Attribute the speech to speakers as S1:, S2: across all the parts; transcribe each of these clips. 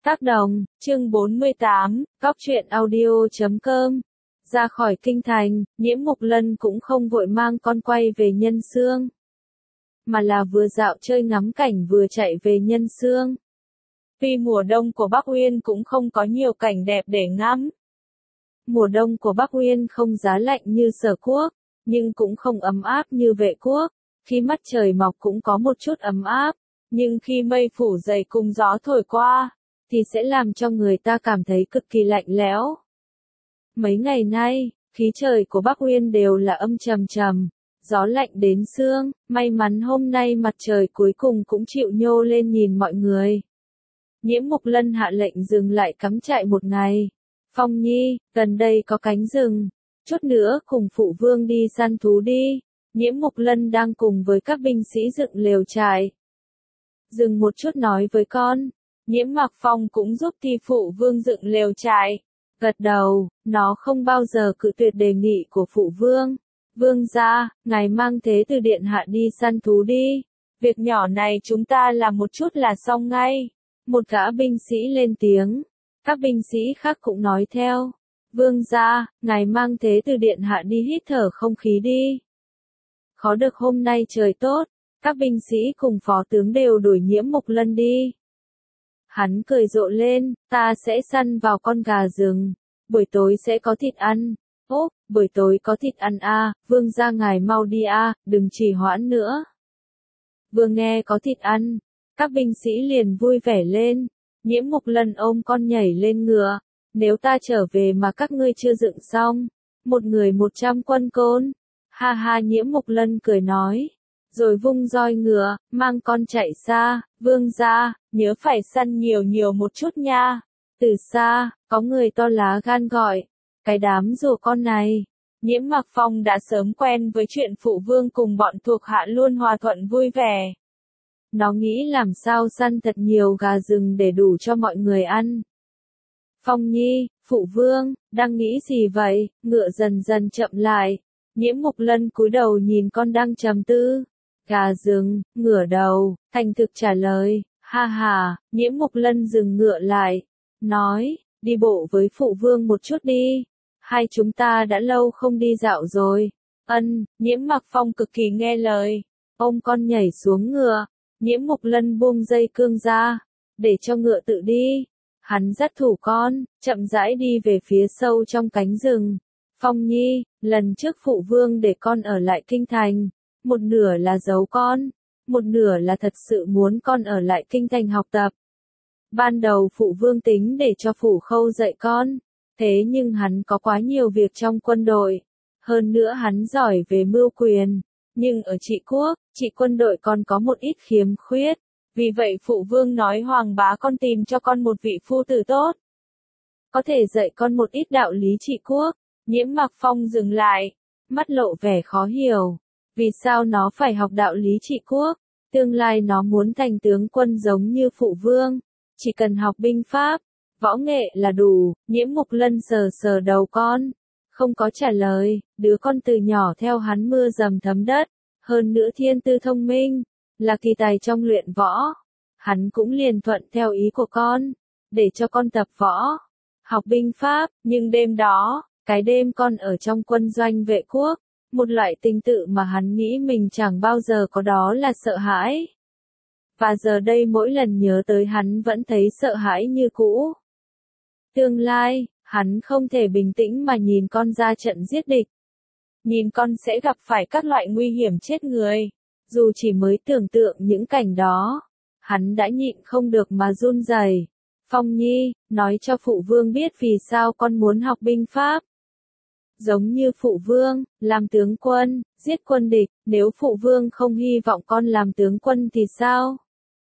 S1: Tác đồng, chương 48, Góc truyện audio.com. Ra khỏi kinh thành, Nhiễm Mục Lân cũng không vội mang con quay về Nhân Xương, mà là vừa dạo chơi ngắm cảnh vừa chạy về Nhân Xương. Tuy mùa đông của Bắc Uyên cũng không có nhiều cảnh đẹp để ngắm. Mùa đông của Bắc Uyên không giá lạnh như Sở Quốc, nhưng cũng không ấm áp như Vệ Quốc. Khi mặt trời mọc cũng có một chút ấm áp, nhưng khi mây phủ dày cùng gió thổi qua, thì sẽ làm cho người ta cảm thấy cực kỳ lạnh lẽo. Mấy ngày nay, khí trời của Bắc Uyên đều là âm trầm trầm, gió lạnh đến xương, may mắn hôm nay mặt trời cuối cùng cũng chịu nhô lên nhìn mọi người. Nhiễm Mục Lân hạ lệnh dừng lại cắm trại một ngày. Phong Nhi, gần đây có cánh rừng, chút nữa cùng phụ vương đi săn thú đi. Nhiễm Mục Lân đang cùng với các binh sĩ dựng lều trại. Dừng một chút nói với con. Nhiễm Mạc Phong cũng giúp Thi phụ vương dựng lều trại. Gật đầu, nó không bao giờ cự tuyệt đề nghị của phụ vương. Vương gia, ngài mang Thế Tử điện hạ đi săn thú đi. Việc nhỏ này chúng ta làm một chút là xong ngay. Một gã binh sĩ lên tiếng. Các binh sĩ khác cũng nói theo. Vương gia, ngài mang Thế Tử điện hạ đi hít thở không khí đi. Khó được hôm nay trời tốt, các binh sĩ cùng phó tướng đều đuổi Nhiễm Mục Lân đi. Hắn cười rộ lên, ta sẽ săn vào con gà rừng, buổi tối sẽ có thịt ăn. Ố, buổi tối có thịt ăn à, vương gia ngài mau đi à, đừng trì hoãn nữa. Vừa nghe có thịt ăn, các binh sĩ liền vui vẻ lên. Nhiễm Mục Lân ôm con nhảy lên ngựa. Nếu ta trở về mà các ngươi chưa dựng xong, một người 100 quân côn. Ha ha, Nhiễm Mục Lân cười nói, rồi vung roi ngựa, mang con chạy xa. Vương gia, nhớ phải săn nhiều một chút nha. Từ xa, có người to lá gan gọi, cái đám rùa con này. Nhiễm Mạc Phong đã sớm quen với chuyện phụ vương cùng bọn thuộc hạ luôn hòa thuận vui vẻ. Nó nghĩ làm sao săn thật nhiều gà rừng để đủ cho mọi người ăn. Phong Nhi, phụ vương, đang nghĩ gì vậy? Ngựa dần dần chậm lại. Nhiễm Mục Lân cúi đầu nhìn con đang trầm tư. Gà rừng, ngửa đầu, thành thực trả lời. Ha ha, Nhiễm Mục Lân dừng ngựa lại. Nói, đi bộ với phụ vương một chút đi. Hai chúng ta đã lâu không đi dạo rồi. Nhiễm Mạc Phong cực kỳ nghe lời. Ôm con nhảy xuống ngựa. Nhiễm Mục Lân buông dây cương ra. Để cho ngựa tự đi. Hắn dắt thủ con, chậm rãi đi về phía sâu trong cánh rừng. Phong Nhi, lần trước phụ vương để con ở lại kinh thành. Một nửa là giấu con, một nửa là thật sự muốn con ở lại kinh thành học tập. Ban đầu phụ vương tính để cho Phủ Khâu dạy con, thế nhưng hắn có quá nhiều việc trong quân đội. Hơn nữa hắn giỏi về mưu quyền, nhưng ở trị quốc, trị quân đội còn có một ít khiếm khuyết. Vì vậy phụ vương nói Hoàng bá con tìm cho con một vị phu tử tốt, có thể dạy con một ít đạo lý trị quốc. Nhiễm Mạc Phong dừng lại, mắt lộ vẻ khó hiểu. Vì sao nó phải học đạo lý trị quốc? Tương lai nó muốn thành tướng quân giống như phụ vương, chỉ cần học binh pháp, võ nghệ là đủ. Nhiễm Mục Lân sờ sờ đầu con, không có trả lời. Đứa con từ nhỏ theo hắn mưa dầm thấm đất, hơn nữa thiên tư thông minh, là kỳ tài trong luyện võ. Hắn cũng liền thuận theo ý của con, để cho con tập võ, học binh pháp. Nhưng đêm đó, cái đêm con ở trong quân doanh Vệ Quốc, một loại tình tự mà hắn nghĩ mình chẳng bao giờ có, đó là sợ hãi. Và giờ đây mỗi lần nhớ tới hắn vẫn thấy sợ hãi như cũ. Tương lai, hắn không thể bình tĩnh mà nhìn con ra trận giết địch. Nhìn con sẽ gặp phải các loại nguy hiểm chết người. Dù chỉ mới tưởng tượng những cảnh đó, hắn đã nhịn không được mà run rẩy. Phong Nhi, nói cho phụ vương biết vì sao con muốn học binh pháp. Giống như phụ vương, làm tướng quân, giết quân địch. Nếu phụ vương không hy vọng con làm tướng quân thì sao?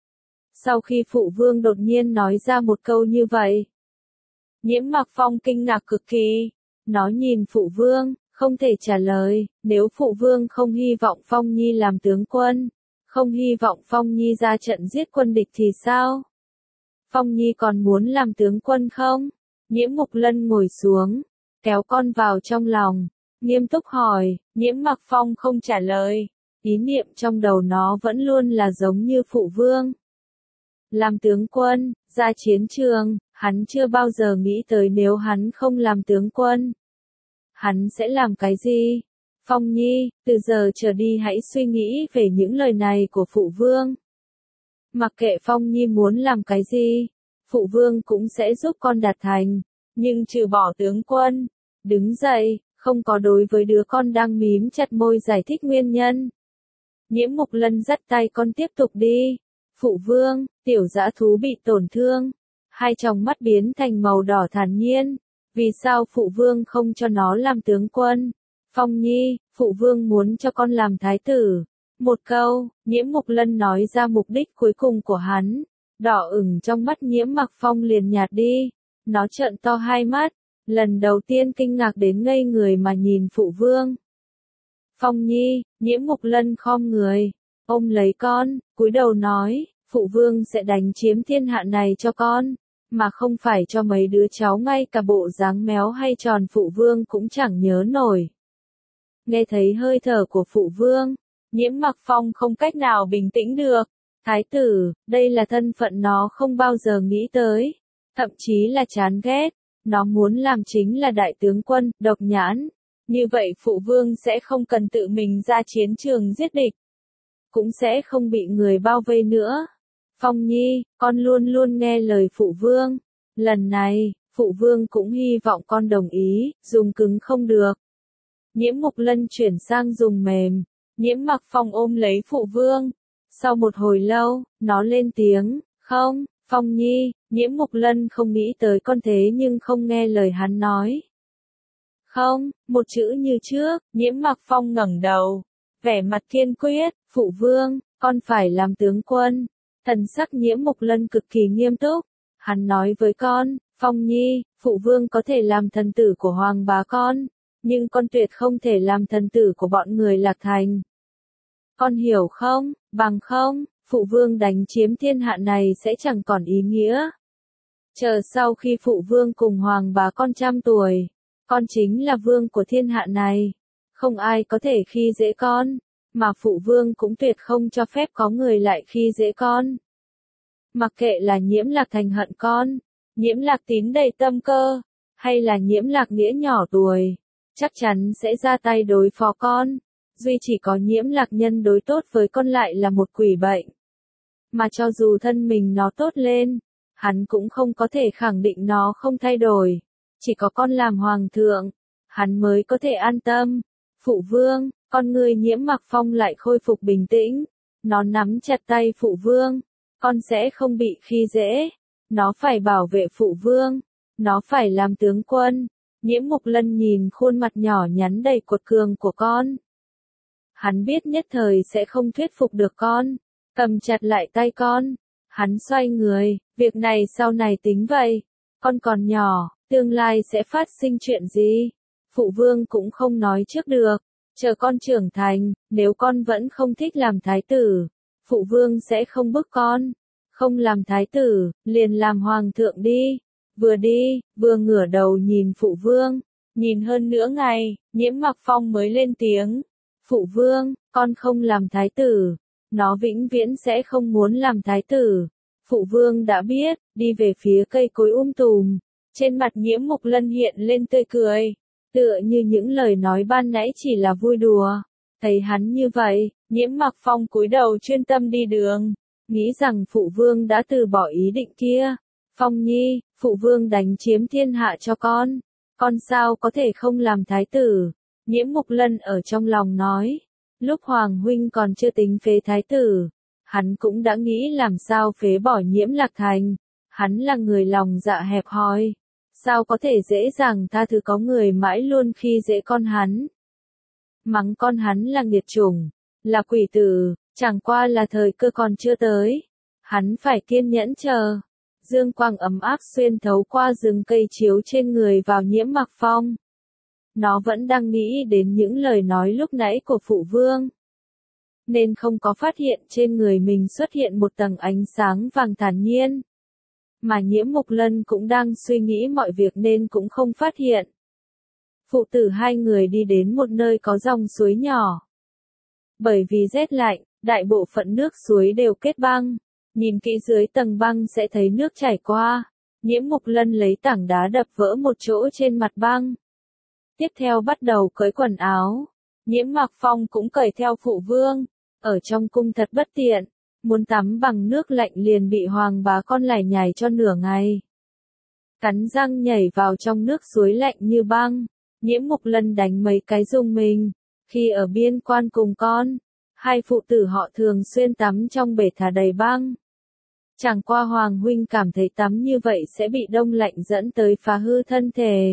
S1: Sau khi phụ vương đột nhiên nói ra một câu như vậy, Nhiễm Mạc Phong kinh ngạc cực kỳ. Nó nhìn phụ vương, không thể trả lời. Nếu phụ vương không hy vọng Phong Nhi làm tướng quân, không hy vọng Phong Nhi ra trận giết quân địch thì sao? Phong Nhi còn muốn làm tướng quân không? Nhiễm Mục Lân ngồi xuống, kéo con vào trong lòng, nghiêm túc hỏi. Nhiễm Mạc Phong không trả lời. Ý niệm trong đầu nó vẫn luôn là giống như phụ vương. Làm tướng quân, Ra chiến trường, hắn chưa bao giờ nghĩ tới nếu hắn không làm tướng quân. Hắn sẽ làm cái gì? Phong Nhi, từ giờ trở đi hãy suy nghĩ về những lời này của phụ vương. Mặc kệ Phong Nhi muốn làm cái gì, phụ vương cũng sẽ giúp con đạt thành, nhưng trừ bỏ tướng quân. Đứng dậy, không có đối với đứa con đang mím chặt môi giải thích nguyên nhân. Nhiễm Mục Lân dắt tay con tiếp tục đi. Phụ vương, tiểu dã thú bị tổn thương. Hai tròng mắt biến thành màu đỏ thản nhiên. Vì sao phụ vương không cho nó làm tướng quân? Phong Nhi, phụ vương muốn cho con làm thái tử. Một câu, Nhiễm Mục Lân nói ra mục đích cuối cùng của hắn. Đỏ ửng trong mắt Nhiễm Mặc Phong liền nhạt đi. Nó trợn to hai mắt, lần đầu tiên kinh ngạc đến ngây người mà nhìn phụ vương. Phong Nhi, Nhiễm Mục Lân khom người, ôm lấy con, cúi đầu nói, phụ vương sẽ đánh chiếm thiên hạ này cho con, mà không phải cho mấy đứa cháu ngay cả bộ dáng méo hay tròn phụ vương cũng chẳng nhớ nổi. Nghe thấy hơi thở của phụ vương, Nhiễm Mặc Phong không cách nào bình tĩnh được. Thái tử, đây là thân phận nó không bao giờ nghĩ tới, thậm chí là chán ghét. Nó muốn làm chính là đại tướng quân, độc nhãn. Như vậy phụ vương sẽ không cần tự mình ra chiến trường giết địch. Cũng sẽ không bị người bao vây nữa. Phong Nhi, con luôn luôn nghe lời phụ vương. Lần này, phụ vương cũng hy vọng con đồng ý, dùng cứng không được. Nhiễm Mục Lân chuyển sang dùng mềm. Nhiễm Mặc Phong ôm lấy phụ vương. Sau một hồi lâu, nó lên tiếng, không, Phong Nhi. Nhiễm Mục Lân không nghĩ tới con thế nhưng không nghe lời hắn nói. Không, một chữ như trước, Nhiễm Mặc Phong ngẩng đầu, vẻ mặt kiên quyết, phụ vương, con phải làm tướng quân. Thần sắc Nhiễm Mục Lân cực kỳ nghiêm túc, hắn nói với con, Phong Nhi, phụ vương có thể làm thần tử của hoàng bá con, nhưng con tuyệt không thể làm thần tử của bọn người Lạc Thành. Con hiểu không, bằng không, phụ vương đánh chiếm thiên hạ này sẽ chẳng còn ý nghĩa. Chờ sau khi phụ vương cùng hoàng bá con 100 tuổi, con chính là vương của thiên hạ này. Không ai có thể khi dễ con, mà phụ vương cũng tuyệt không cho phép có người lại khi dễ con. Mặc kệ là Nhiễm Lạc Thành hận con, Nhiễm Lạc Tín đầy tâm cơ, hay là Nhiễm Lạc Nghĩa nhỏ tuổi, chắc chắn sẽ ra tay đối phó con. Duy chỉ có Nhiễm Lạc Nhân đối tốt với con lại là một quỷ bệnh. Mà cho dù thân mình nó tốt lên, hắn cũng không có thể khẳng định nó không thay đổi. Chỉ có con làm hoàng thượng, hắn mới có thể an tâm. Phụ vương, con người Nhiễm Mặc Phong lại khôi phục bình tĩnh. Nó nắm chặt tay phụ vương. Con sẽ không bị khi dễ. Nó phải bảo vệ phụ vương. Nó phải làm tướng quân. Nhiễm Mục Lân nhìn khuôn mặt nhỏ nhắn đầy cuột cường của con. Hắn biết nhất thời sẽ không thuyết phục được con. Cầm chặt lại tay con. Hắn xoay người, việc này sau này tính vậy. Con còn nhỏ, tương lai sẽ phát sinh chuyện gì? Phụ vương cũng không nói trước được. Chờ con trưởng thành, nếu con vẫn không thích làm thái tử, phụ vương sẽ không bức con. Không làm thái tử, liền làm hoàng thượng đi. Vừa đi, vừa ngửa đầu nhìn phụ vương. Nhìn hơn nửa ngày, Nhiễm Mặc Phong mới lên tiếng. Phụ vương, con không làm thái tử. Nó vĩnh viễn sẽ không muốn làm thái tử. Phụ vương đã biết, đi về phía cây cối tùm. Trên mặt Nhiễm Mục Lân hiện lên tươi cười. Tựa như những lời nói ban nãy chỉ là vui đùa. Thấy hắn như vậy, Nhiễm Mặc Phong cúi đầu chuyên tâm đi đường. Nghĩ rằng phụ vương đã từ bỏ ý định kia. Phong Nhi, phụ vương đánh chiếm thiên hạ cho con. Con sao có thể không làm thái tử? Nhiễm Mục Lân ở trong lòng nói. Lúc Hoàng huynh còn chưa tính phế thái tử, hắn cũng đã nghĩ làm sao phế bỏ Nhiễm Lạc Thành. Hắn là người lòng dạ hẹp hòi. Sao có thể dễ dàng tha thứ có người mãi luôn khi dễ con hắn. Mắng con hắn là nghiệt chủng, là quỷ tử, chẳng qua là thời cơ còn chưa tới. Hắn phải kiên nhẫn chờ. Dương quang ấm áp xuyên thấu qua rừng cây chiếu trên người vào Nhiễm Mặc Phong. Nó vẫn đang nghĩ đến những lời nói lúc nãy của phụ vương. Nên không có phát hiện trên người mình xuất hiện một tầng ánh sáng vàng thản nhiên. Mà Nhiễm Mục Lân cũng đang suy nghĩ mọi việc nên cũng không phát hiện. Phụ tử hai người đi đến một nơi có dòng suối nhỏ. Bởi vì rét lạnh, đại bộ phận nước suối đều kết băng. Nhìn kỹ dưới tầng băng sẽ thấy nước chảy qua. Nhiễm Mục Lân lấy tảng đá đập vỡ một chỗ trên mặt băng. Tiếp theo bắt đầu cởi quần áo. Nhiễm Mạc Phong cũng cởi theo phụ vương. Ở trong cung thật bất tiện. Muốn tắm bằng nước lạnh liền bị hoàng bá con lải nhải cho nửa ngày. Cắn răng nhảy vào trong nước suối lạnh như băng. Nhiễm Mục Lân đánh mấy cái rung mình. Khi ở biên quan cùng con, hai phụ tử họ thường xuyên tắm trong bể thả đầy băng. Chẳng qua Hoàng huynh cảm thấy tắm như vậy sẽ bị đông lạnh dẫn tới phá hư thân thể.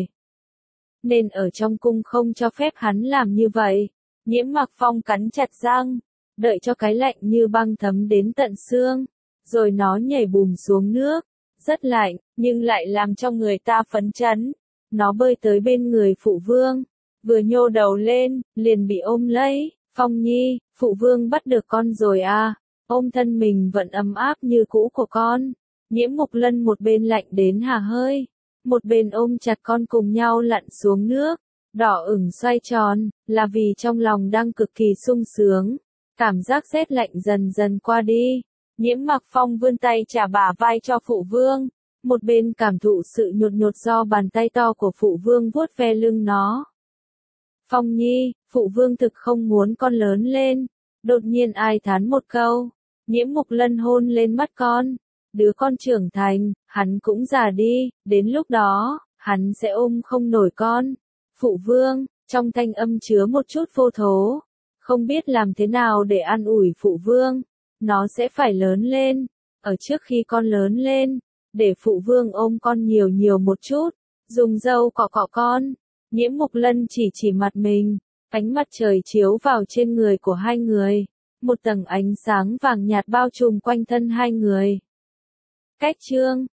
S1: Nên ở trong cung không cho phép hắn làm như vậy. Nhiễm Mạc Phong cắn chặt răng, đợi cho cái lạnh như băng thấm đến tận xương, rồi nó nhảy bùm xuống nước. Rất lạnh, nhưng lại làm cho người ta phấn chấn. Nó bơi tới bên người phụ vương, vừa nhô đầu lên, liền bị ôm lấy. Phong Nhi, phụ vương bắt được con rồi à? Ôm thân mình vẫn ấm áp như cũ của con. Nhiễm Mục Lân một bên lạnh đến hà hơi, một bên ôm chặt con cùng nhau lặn xuống nước. Đỏ ửng xoay tròn, là vì trong lòng đang cực kỳ sung sướng. Cảm giác rét lạnh dần dần qua đi. Nhiễm Mạc Phong vươn tay trả bả vai cho phụ vương, một bên cảm thụ sự nhột nhột do bàn tay to của phụ vương vuốt ve lưng nó. Phong Nhi, phụ vương thực không muốn con lớn lên. Đột nhiên ai thán một câu. Nhiễm Mục Lân hôn lên mắt con. Đứa con trưởng thành, hắn cũng già đi, đến lúc đó, hắn sẽ ôm không nổi con. Phụ vương, trong thanh âm chứa một chút vô thố. Không biết làm thế nào để an ủi phụ vương. Nó sẽ phải lớn lên. Ở trước khi con lớn lên, để phụ vương ôm con nhiều nhiều một chút. Dùng dâu cọ cọ con. Nhiễm Mục Lân chỉ mặt mình. Ánh mặt trời chiếu vào trên người của hai người. Một tầng ánh sáng vàng nhạt bao trùm quanh thân hai người. Cách chương